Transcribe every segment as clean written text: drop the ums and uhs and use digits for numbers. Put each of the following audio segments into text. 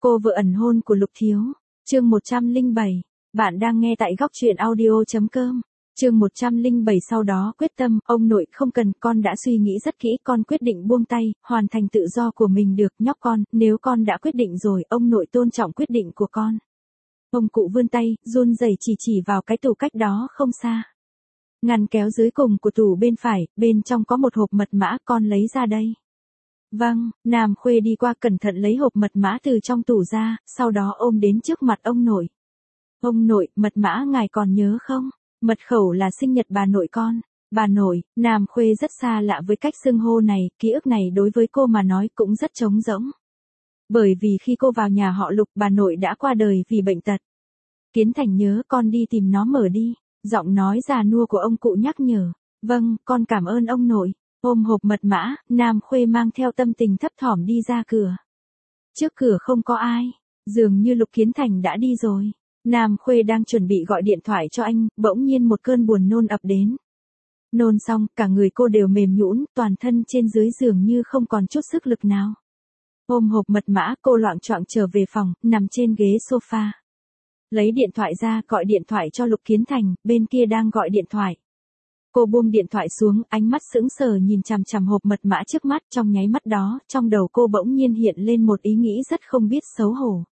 Cô vợ ẩn hôn của Lục Thiếu. Chương 107. Bạn đang nghe tại góc truyện audio.com. Chương 107. Sau đó quyết tâm, ông nội không cần, con đã suy nghĩ rất kỹ, con quyết định buông tay, hoàn thành tự do của mình được, nhóc con, nếu con đã quyết định rồi, ông nội tôn trọng quyết định của con. Ông cụ vươn tay, run rẩy chỉ vào cái tủ cách đó không xa. Ngăn kéo dưới cùng của tủ bên phải, bên trong có một hộp mật mã, con lấy ra đây. Vâng, Nam Khuê đi qua cẩn thận lấy hộp mật mã từ trong tủ ra, sau đó ôm đến trước mặt ông nội. Ông nội, mật mã ngài còn nhớ không? Mật khẩu là sinh nhật bà nội con. Bà nội, Nam Khuê rất xa lạ với cách xưng hô này, ký ức này đối với cô mà nói cũng rất trống rỗng. Bởi vì khi cô vào nhà họ Lục, bà nội đã qua đời vì bệnh tật. Kiến Thành nhớ, con đi tìm nó mở đi. Giọng nói già nua của ông cụ nhắc nhở. Vâng, con cảm ơn ông nội. Ôm hộp mật mã, Nam Khuê mang theo tâm tình thấp thỏm đi ra cửa. Trước cửa không có ai, dường như Lục Kiến Thành đã đi rồi. Nam Khuê đang chuẩn bị gọi điện thoại cho anh, bỗng nhiên một cơn buồn nôn ập đến. Nôn xong, cả người cô đều mềm nhũn, toàn thân trên dưới dường như không còn chút sức lực nào. Ôm hộp mật mã, cô loạng choạng trở về phòng, nằm trên ghế sofa. Lấy điện thoại ra, gọi điện thoại cho Lục Kiến Thành, bên kia đang gọi điện thoại. Cô buông điện thoại xuống, ánh mắt sững sờ nhìn chằm chằm hộp mật mã trước mắt, trong nháy mắt đó, trong đầu cô bỗng nhiên hiện lên một ý nghĩ rất không biết xấu hổ.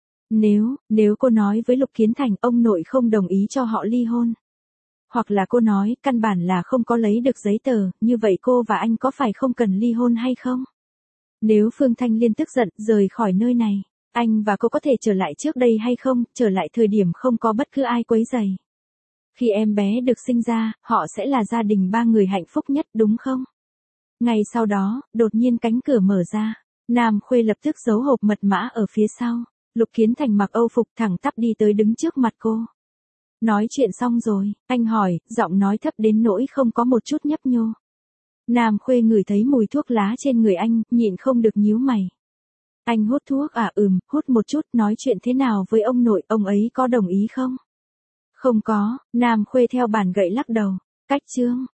Nếu cô nói với Lục Kiến Thành ông nội không đồng ý cho họ ly hôn. Hoặc là cô nói căn bản là không có lấy được giấy tờ, như vậy cô và anh có phải không cần ly hôn hay không? Nếu Phương Thanh Liên tức giận rời khỏi nơi này, anh và cô có thể trở lại trước đây hay không, trở lại thời điểm không có bất cứ ai quấy rầy. Khi em bé được sinh ra, họ sẽ là gia đình ba người hạnh phúc nhất đúng không? Ngay sau đó, đột nhiên cánh cửa mở ra. Nam Khuê lập tức giấu hộp mật mã ở phía sau. Lục Kiến Thành mặc Âu phục thẳng tắp đi tới đứng trước mặt cô. Nói chuyện xong rồi, anh hỏi, giọng nói thấp đến nỗi không có một chút nhấp nhô. Nam Khuê ngửi thấy mùi thuốc lá trên người anh, nhịn không được nhíu mày. Anh hút thuốc à? Hút một chút, nói chuyện thế nào với ông nội, ông ấy có đồng ý không? Không có, Nam Khuê theo bàn gậy lắc đầu. Cách chương.